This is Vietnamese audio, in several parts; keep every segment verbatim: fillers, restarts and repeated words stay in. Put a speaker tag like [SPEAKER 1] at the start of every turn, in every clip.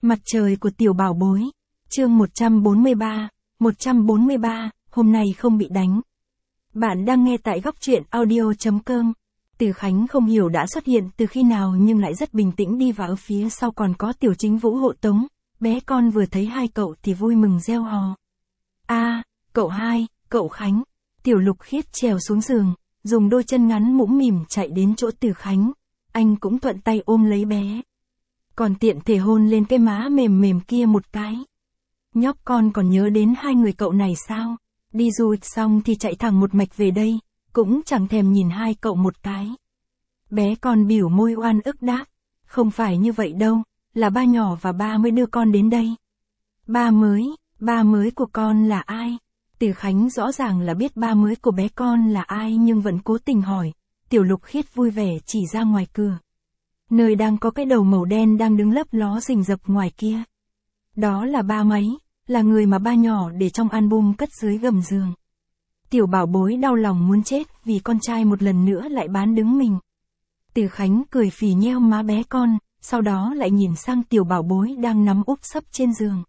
[SPEAKER 1] Mặt trời của tiểu bảo bối. Chương một trăm bốn mươi ba, một trăm bốn mươi ba, hôm nay không bị đánh. Bạn đang nghe tại góc truyện audio chấm com. Từ Khánh không hiểu đã xuất hiện từ khi nào nhưng lại rất bình tĩnh đi vào, ở phía sau còn có Tiểu Chính Vũ hộ tống. Bé con vừa thấy hai cậu thì vui mừng reo hò. A, à, cậu hai, cậu Khánh. Tiểu Lục Khiết trèo xuống giường, dùng đôi chân ngắn mũm mỉm chạy đến chỗ Từ Khánh. Anh cũng thuận tay ôm lấy bé. Còn tiện thể hôn lên cái má mềm mềm kia một cái. Nhóc con còn nhớ đến hai người cậu này sao? Đi du lịch xong thì chạy thẳng một mạch về đây, cũng chẳng thèm nhìn hai cậu một cái. Bé con biểu môi oan ức đáp, không phải như vậy đâu, là ba nhỏ và ba mới đưa con đến đây. Ba mới, ba mới của con là ai? Từ Khánh rõ ràng là biết ba mới của bé con là ai nhưng vẫn cố tình hỏi. Tiểu Lục Khiết vui vẻ chỉ ra ngoài cửa. Nơi đang có cái đầu màu đen đang đứng lấp ló rình rập ngoài kia. Đó là ba mấy, là người mà ba nhỏ để trong album cất dưới gầm giường. Tiểu bảo bối đau lòng muốn chết vì con trai một lần nữa lại bán đứng mình. Từ Khánh cười phì nheo má bé con, sau đó lại nhìn sang tiểu bảo bối đang nằm úp sấp trên giường.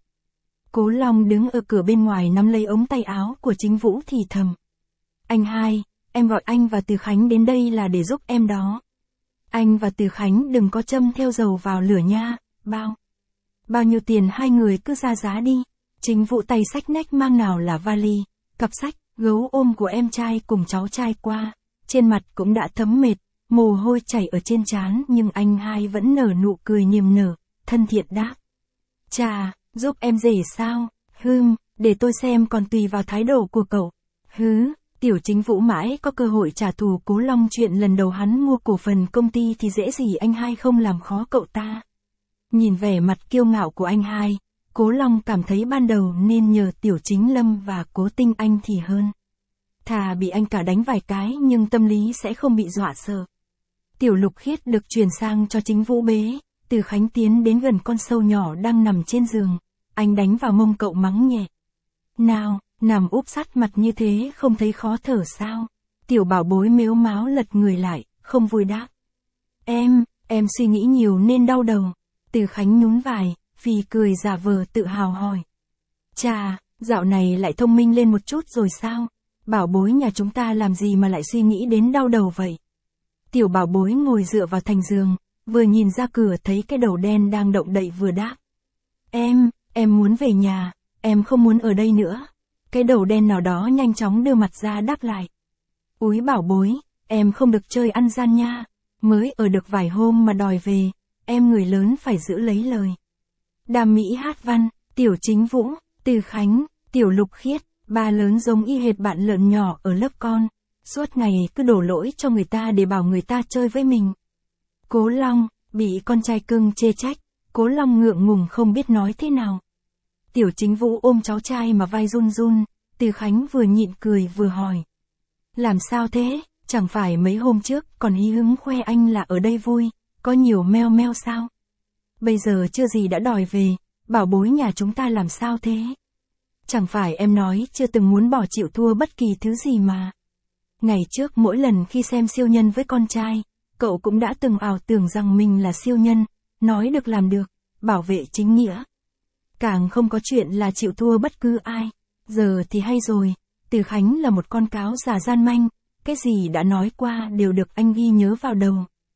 [SPEAKER 1] Cố Long đứng ở cửa bên ngoài nắm lấy ống tay áo của Chính Vũ thì thầm. Anh hai, em gọi anh và Từ Khánh đến đây là để giúp em đó. Anh và Từ Khánh đừng có châm theo dầu vào lửa nha, bao. Bao nhiêu tiền hai người cứ ra giá đi. Chính Vũ tay xách nách mang nào là vali, cặp sách, gấu ôm của em trai cùng cháu trai qua. Trên mặt cũng đã thấm mệt, mồ hôi chảy ở trên trán nhưng anh hai vẫn nở nụ cười niềm nở, thân thiện đáp. Chà, giúp em rể sao? Hừm, để tôi xem còn tùy vào thái độ của cậu. Hứ. Tiểu Chính Vũ mãi có cơ hội trả thù Cố Long chuyện lần đầu hắn mua cổ phần công ty thì dễ gì anh hai không làm khó cậu ta. Nhìn vẻ mặt kiêu ngạo của anh hai, Cố Long cảm thấy ban đầu nên nhờ Tiểu Chính Lâm và Cố Tinh Anh thì hơn. Thà bị anh cả đánh vài cái nhưng tâm lý sẽ không bị dọa sợ. Tiểu Lục Khiết được chuyển sang cho Chính Vũ bế, Từ Khánh tiến đến gần con sâu nhỏ đang nằm trên giường, anh đánh vào mông cậu mắng nhẹ. Nào, nằm úp sát mặt như thế không thấy khó thở sao? Tiểu bảo bối mếu máo lật người lại, không vui đáp. Em, em suy nghĩ nhiều nên đau đầu. Từ Khánh nhún vai, phì cười giả vờ tự hào hỏi. Chà, dạo này lại thông minh lên một chút rồi sao? Bảo bối nhà chúng ta làm gì mà lại suy nghĩ đến đau đầu vậy? Tiểu bảo bối ngồi dựa vào thành giường, vừa nhìn ra cửa thấy cái đầu đen đang động đậy vừa đáp. Em, em muốn về nhà, em không muốn ở đây nữa. Cái đầu đen nào đó nhanh chóng đưa mặt ra đáp lại. Úi bảo bối, em không được chơi ăn gian nha. Mới ở được vài hôm mà đòi về, em người lớn phải giữ lấy lời. Đàm Mỹ hát văn, Tiểu Chính Vũ, Từ Khánh, Tiểu Lục Khiết, ba lớn giống y hệt bạn lợn nhỏ ở lớp con. Suốt ngày cứ đổ lỗi cho người ta để bảo người ta chơi với mình. Cố Long, bị con trai cưng chê trách, Cố Long ngượng ngùng không biết nói thế nào. Tiểu Chính Vũ ôm cháu trai mà vai run run, Từ Khánh vừa nhịn cười vừa hỏi. Làm sao thế, chẳng phải mấy hôm trước còn hí hứng khoe anh là ở đây vui, có nhiều meo meo sao? Bây giờ chưa gì đã đòi về, bảo bối nhà chúng ta làm sao thế? Chẳng phải em nói chưa từng muốn bỏ chịu thua bất kỳ thứ gì mà. Ngày trước mỗi lần khi xem siêu nhân với con trai, cậu cũng đã từng ảo tưởng rằng mình là siêu nhân, nói được làm được, bảo vệ chính nghĩa. Càng không có chuyện là chịu thua bất cứ ai. Giờ thì hay rồi, Từ Khánh là một con cáo già gian manh, cái gì đã nói qua đều được anh ghi nhớ vào đầu.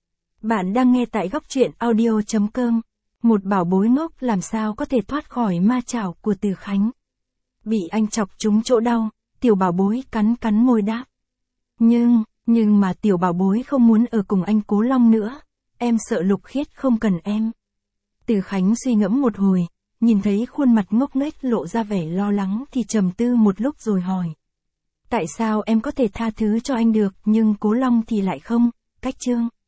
[SPEAKER 1] Bạn đang nghe tại góc truyện audio chấm com. Một bảo bối ngốc làm sao có thể thoát khỏi ma chảo của Từ Khánh. Bị anh chọc trúng chỗ đau, tiểu bảo bối cắn cắn môi đáp. Nhưng, nhưng mà tiểu bảo bối không muốn ở cùng anh Cố Long nữa, em sợ Lục Khiết không cần em. Từ Khánh suy ngẫm một hồi. Nhìn thấy khuôn mặt ngốc nghếch lộ ra vẻ lo lắng thì trầm tư một lúc rồi hỏi. Tại sao em có thể tha thứ cho anh được nhưng Cố Long thì lại không, Cách Trương?